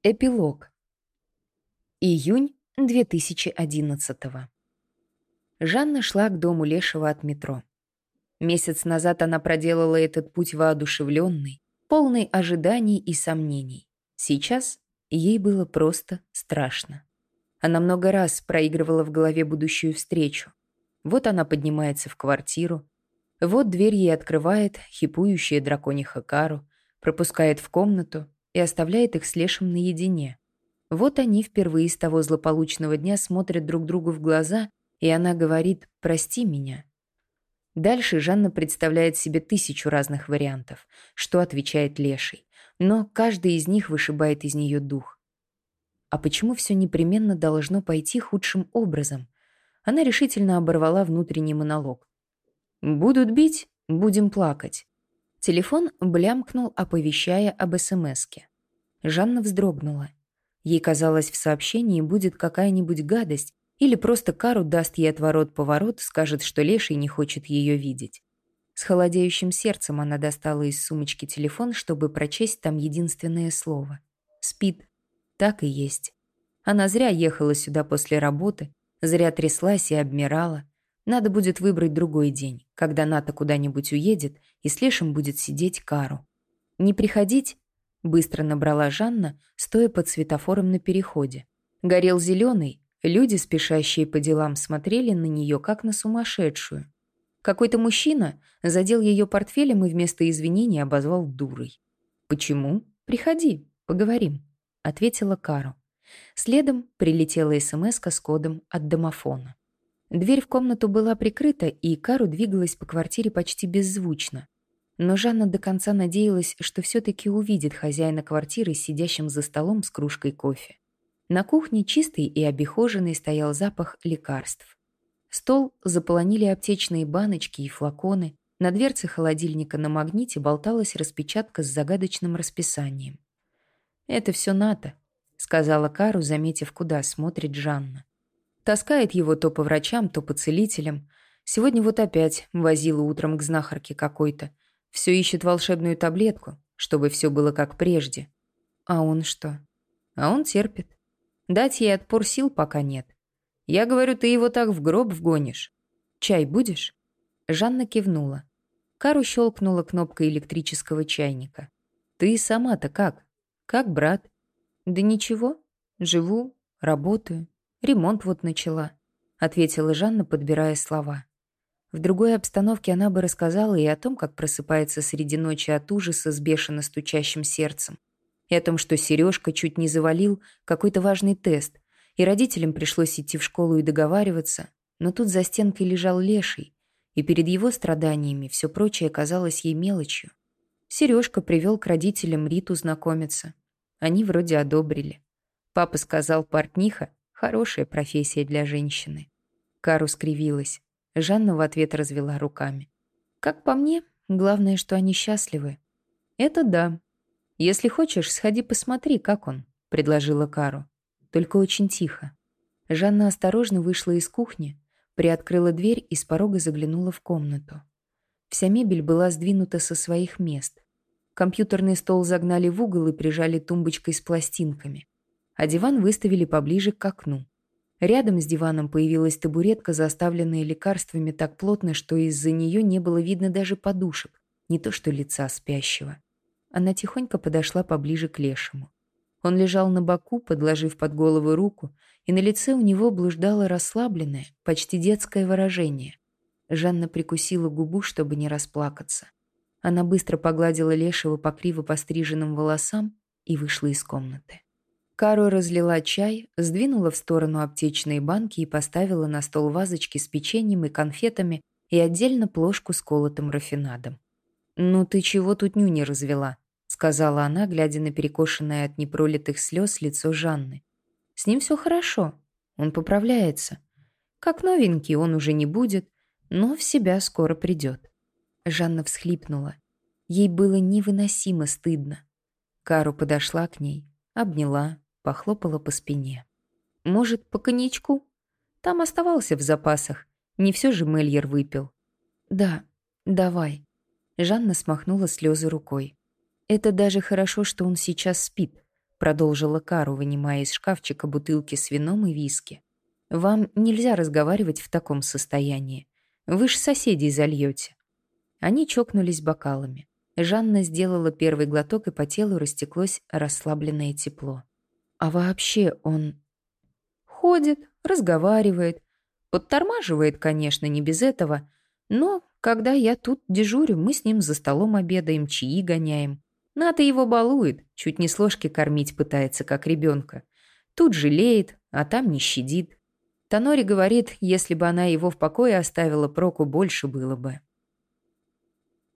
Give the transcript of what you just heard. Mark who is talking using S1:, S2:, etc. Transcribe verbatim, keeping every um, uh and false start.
S1: Эпилог. Июнь две тысячи одиннадцатого. Жанна шла к дому Лешего от метро. Месяц назад она проделала этот путь воодушевленный, полный ожиданий и сомнений. Сейчас ей было просто страшно. Она много раз проигрывала в голове будущую встречу. Вот она поднимается в квартиру, вот дверь ей открывает хипующая дракониха Кару, пропускает в комнату и оставляет их с Лешем наедине. Вот они впервые с того злополучного дня смотрят друг другу в глаза, и она говорит «прости меня». Дальше Жанна представляет себе тысячу разных вариантов, что отвечает Леший, но каждый из них вышибает из нее дух. А почему все непременно должно пойти худшим образом? Она решительно оборвала внутренний монолог. «Будут бить, будем плакать». Телефон блямкнул, оповещая об эс-эм-эске. Жанна вздрогнула. Ей казалось, в сообщении будет какая-нибудь гадость, или просто Кару даст ей отворот-поворот, скажет, что Леший не хочет ее видеть. С холодеющим сердцем она достала из сумочки телефон, чтобы прочесть там единственное слово. «Спит». Так и есть. Она зря ехала сюда после работы, зря тряслась и обмирала. Надо будет выбрать другой день, когда Ната куда-нибудь уедет, и с Лешем будет сидеть Кару. «Не приходить?» — быстро набрала Жанна, стоя под светофором на переходе. Горел зеленый, люди, спешащие по делам, смотрели на нее, как на сумасшедшую. Какой-то мужчина задел ее портфелем и вместо извинений обозвал дурой. «Почему? Приходи, поговорим», — ответила Кару. Следом прилетела эс-эм-эска с кодом от домофона. Дверь в комнату была прикрыта, и Кару двигалась по квартире почти беззвучно. Но Жанна до конца надеялась, что все-таки увидит хозяина квартиры, сидящим за столом с кружкой кофе. На кухне, чистый и обихоженный, стоял запах лекарств. Стол заполонили аптечные баночки и флаконы. На дверце холодильника на магните болталась распечатка с загадочным расписанием. «Это все Ната», — сказала Кару, заметив, куда смотрит Жанна. Таскает его то по врачам, то по целителям. Сегодня вот опять возила утром к знахарке какой-то. Все ищет волшебную таблетку, чтобы все было как прежде. А он что? А он терпит. Дать ей отпор сил пока нет. Я говорю, ты его так в гроб вгонишь. Чай будешь? Жанна кивнула. Кару щелкнула кнопкой электрического чайника. Ты сама-то как? Как брат? Да ничего. Живу, работаю. Ремонт вот начала, ответила Жанна, подбирая слова. В другой обстановке она бы рассказала и о том, как просыпается среди ночи от ужаса с бешено стучащим сердцем, и о том, что Сережка чуть не завалил какой-то важный тест, и родителям пришлось идти в школу и договариваться, но тут за стенкой лежал Леший, и перед его страданиями все прочее казалось ей мелочью. Сережка привел к родителям Риту знакомиться. Они вроде одобрили. Папа сказал, портниха — хорошая профессия для женщины. Кару скривилась. Жанна в ответ развела руками. Как по мне, главное, что они счастливы. Это да. Если хочешь, сходи посмотри, как он, предложила Кару. Только очень тихо. Жанна осторожно вышла из кухни, приоткрыла дверь и с порога заглянула в комнату. Вся мебель была сдвинута со своих мест. Компьютерный стол загнали в угол и прижали тумбочкой с пластинками, а диван выставили поближе к окну. Рядом с диваном появилась табуретка, заставленная лекарствами так плотно, что из-за нее не было видно даже подушек, не то что лица спящего. Она тихонько подошла поближе к Лешему. Он лежал на боку, подложив под голову руку, и на лице у него блуждало расслабленное, почти детское выражение. Жанна прикусила губу, чтобы не расплакаться. Она быстро погладила Лешего по криво постриженным волосам и вышла из комнаты. Кару разлила чай, сдвинула в сторону аптечные банки и поставила на стол вазочки с печеньем и конфетами и отдельно плошку с колотым рафинадом. «Ну ты чего тут нюни развела?» — сказала она, глядя на перекошенное от непролитых слез лицо Жанны. «С ним все хорошо. Он поправляется. Как новенький он уже не будет, но в себя скоро придет». Жанна всхлипнула. Ей было невыносимо стыдно. Кару подошла к ней, обняла, похлопала по спине. «Может, по коньячку? Там оставался в запасах. Не все же Мельер выпил». «Да, давай». Жанна смахнула слезы рукой. «Это даже хорошо, что он сейчас спит. продолжила Кару, вынимая из шкафчика бутылки с вином и виски. «Вам нельзя разговаривать в таком состоянии. Вы ж соседей зальете». Они чокнулись бокалами. Жанна сделала первый глоток, и по телу растеклось расслабленное тепло. «А вообще он...» «Ходит, разговаривает. Подтормаживает, конечно, не без этого. Но когда я тут дежурю, мы с ним за столом обедаем, чаи гоняем. Ната его балует, чуть не с ложки кормить пытается, как ребенка. Тут жалеет, а там не щадит. Танори говорит, если бы она его в покое оставила, проку больше было бы».